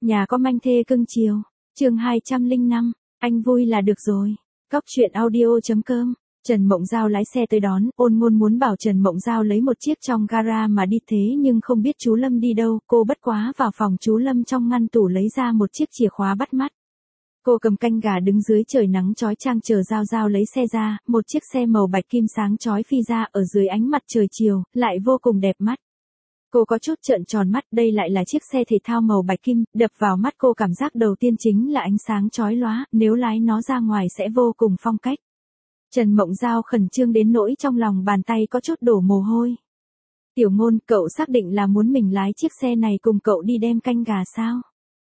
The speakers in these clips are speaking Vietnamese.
Nhà có manh thê cưng chiều. Chương 205, anh vui là được rồi. Cóc truyện audio.com. Trần Mộng Giao lái xe tới đón, Ôn Ngôn muốn bảo Trần Mộng Giao lấy một chiếc trong gara mà đi thế nhưng không biết chú Lâm đi đâu, cô bất quá vào phòng chú Lâm trong ngăn tủ lấy ra một chiếc chìa khóa bắt mắt. Cô cầm canh gà đứng dưới trời nắng chói chang chờ Giao Giao lấy xe ra, một chiếc xe màu bạch kim sáng chói phi ra ở dưới ánh mặt trời chiều, lại vô cùng đẹp mắt. Cô có chút trợn tròn mắt, đây lại là chiếc xe thể thao màu bạch kim, đập vào mắt cô cảm giác đầu tiên chính là ánh sáng chói lóa, nếu lái nó ra ngoài sẽ vô cùng phong cách. Trần Mộng Giao khẩn trương đến nỗi trong lòng bàn tay có chút đổ mồ hôi. Tiểu Ngôn, cậu xác định là muốn mình lái chiếc xe này cùng cậu đi đem canh gà sao?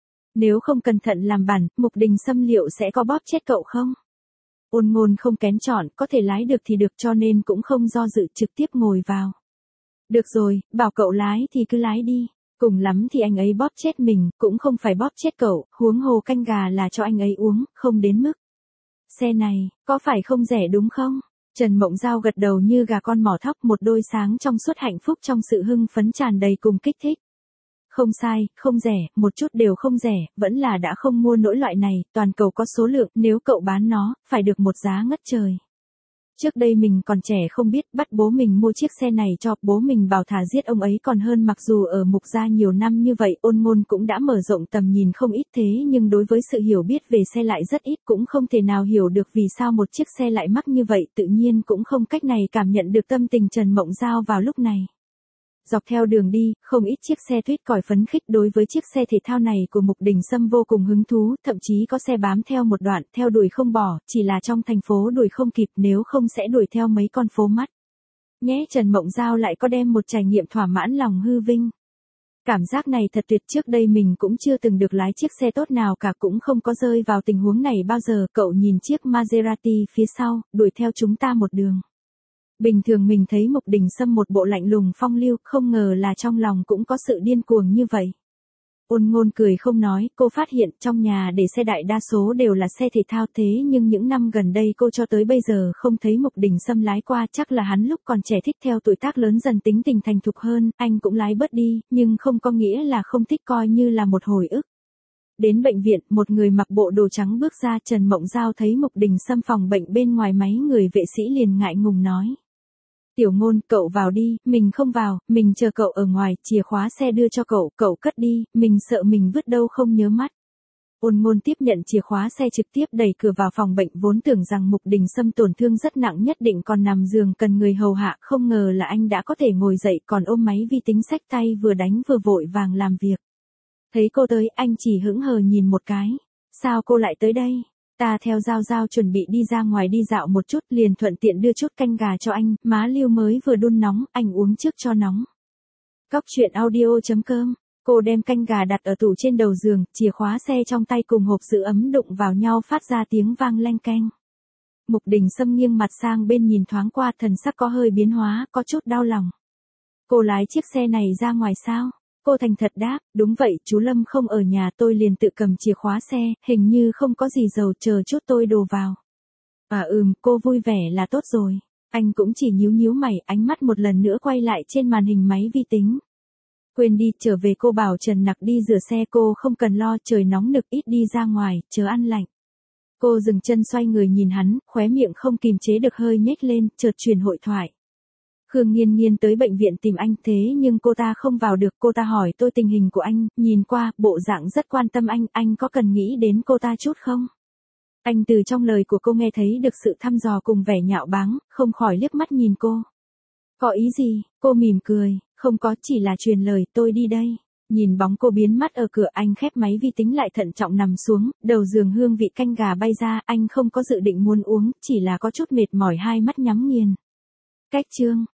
Nếu không cẩn thận làm bẩn, Mục Đình Sâm liệu sẽ có bóp chết cậu không? Ôn Ngôn không kén chọn, có thể lái được thì được cho nên cũng không do dự trực tiếp ngồi vào. Được rồi, bảo cậu lái thì cứ lái đi. Cùng lắm thì anh ấy bóp chết mình, cũng không phải bóp chết cậu, huống hồ canh gà là cho anh ấy uống, không đến mức. Xe này, có phải không rẻ đúng không? Trần Mộng Giao gật đầu như gà con mỏ thóc, một đôi sáng trong suốt hạnh phúc trong sự hưng phấn tràn đầy cùng kích thích. Không sai, không rẻ, một chút đều không rẻ, vẫn là đã không mua nổi loại này, toàn cầu có số lượng, nếu cậu bán nó, phải được một giá ngất trời. Trước đây mình còn trẻ không biết, bắt bố mình mua chiếc xe này cho, bố mình bảo thà giết ông ấy còn hơn, mặc dù ở Mục gia nhiều năm như vậy, Ôn Ngôn cũng đã mở rộng tầm nhìn không ít thế nhưng đối với sự hiểu biết về xe lại rất ít, cũng không thể nào hiểu được vì sao một chiếc xe lại mắc như vậy, tự nhiên cũng không cách này cảm nhận được tâm tình Trần Mộng Giao vào lúc này. Dọc theo đường đi, không ít chiếc xe tuyết còi phấn khích đối với chiếc xe thể thao này của Mục Đình Sâm vô cùng hứng thú, thậm chí có xe bám theo một đoạn, theo đuổi không bỏ, chỉ là trong thành phố đuổi không kịp, nếu không sẽ đuổi theo mấy con phố mắt. Nhé, Trần Mộng Giao lại có đem một trải nghiệm thỏa mãn lòng hư vinh. Cảm giác này thật tuyệt, trước đây mình cũng chưa từng được lái chiếc xe tốt nào cả, cũng không có rơi vào tình huống này bao giờ. Cậu nhìn chiếc Maserati phía sau, đuổi theo chúng ta một đường. Bình thường mình thấy Mục Đình Sâm một bộ lạnh lùng phong lưu, không ngờ là trong lòng cũng có sự điên cuồng như vậy. Ôn Ngôn cười không nói, cô phát hiện trong nhà để xe đại đa số đều là xe thể thao thế nhưng những năm gần đây cô cho tới bây giờ không thấy Mục Đình Sâm lái qua, chắc là hắn lúc còn trẻ thích theo tuổi tác lớn dần tính tình thành thục hơn, anh cũng lái bớt đi, nhưng không có nghĩa là không thích, coi như là một hồi ức. Đến bệnh viện, một người mặc bộ đồ trắng bước ra, Trần Mộng Giao thấy Mục Đình Sâm phòng bệnh bên ngoài máy người vệ sĩ liền ngại ngùng nói. Tiểu Ngôn, cậu vào đi, mình không vào, mình chờ cậu ở ngoài, chìa khóa xe đưa cho cậu, cậu cất đi, mình sợ mình vứt đâu không nhớ mắt. Ôn Ngôn tiếp nhận chìa khóa xe trực tiếp đẩy cửa vào phòng bệnh, vốn tưởng rằng Mục Đình Sâm tổn thương rất nặng nhất định còn nằm giường cần người hầu hạ, không ngờ là anh đã có thể ngồi dậy còn ôm máy vi tính xách tay vừa đánh vừa vội vàng làm việc. Thấy cô tới, anh chỉ hững hờ nhìn một cái. Sao cô lại tới đây? Ta theo Giao Giao chuẩn bị đi ra ngoài đi dạo một chút, liền thuận tiện đưa chút canh gà cho anh, má Lưu mới vừa đun nóng, anh uống trước cho nóng. Cóc truyện audio.com. Cô đem canh gà đặt ở tủ trên đầu giường, chìa khóa xe trong tay cùng hộp giữ ấm đụng vào nhau phát ra tiếng vang leng keng. Mục Đình Sâm nghiêng mặt sang bên nhìn thoáng qua, thần sắc có hơi biến hóa, có chút đau lòng. Cô lái chiếc xe này ra ngoài sao? Cô thành thật đáp, đúng vậy, chú Lâm không ở nhà, tôi liền tự cầm chìa khóa xe, hình như không có gì dầu, chờ chút tôi đổ vào. Cô vui vẻ là tốt rồi. Anh cũng chỉ nhíu nhíu mày, ánh mắt một lần nữa quay lại trên màn hình máy vi tính. Quên đi, trở về cô bảo Trần Nặc đi rửa xe, cô không cần lo, trời nóng nực ít đi ra ngoài, chớ ăn lạnh. Cô dừng chân xoay người nhìn hắn, khóe miệng không kìm chế được hơi nhếch lên, chợt truyền hội thoại. Khương Nghiên Nghiên tới bệnh viện tìm anh thế nhưng cô ta không vào được, cô ta hỏi tôi tình hình của anh, nhìn qua, bộ dạng rất quan tâm anh có cần nghĩ đến cô ta chút không? Anh từ trong lời của cô nghe thấy được sự thăm dò cùng vẻ nhạo báng, không khỏi liếc mắt nhìn cô. Có ý gì? Cô mỉm cười, không có, chỉ là truyền lời, tôi đi đây. Nhìn bóng cô biến mất ở cửa, anh khép máy vi tính lại thận trọng nằm xuống, đầu giường hương vị canh gà bay ra, anh không có dự định muốn uống, chỉ là có chút mệt mỏi, hai mắt nhắm nghiền. Cách chương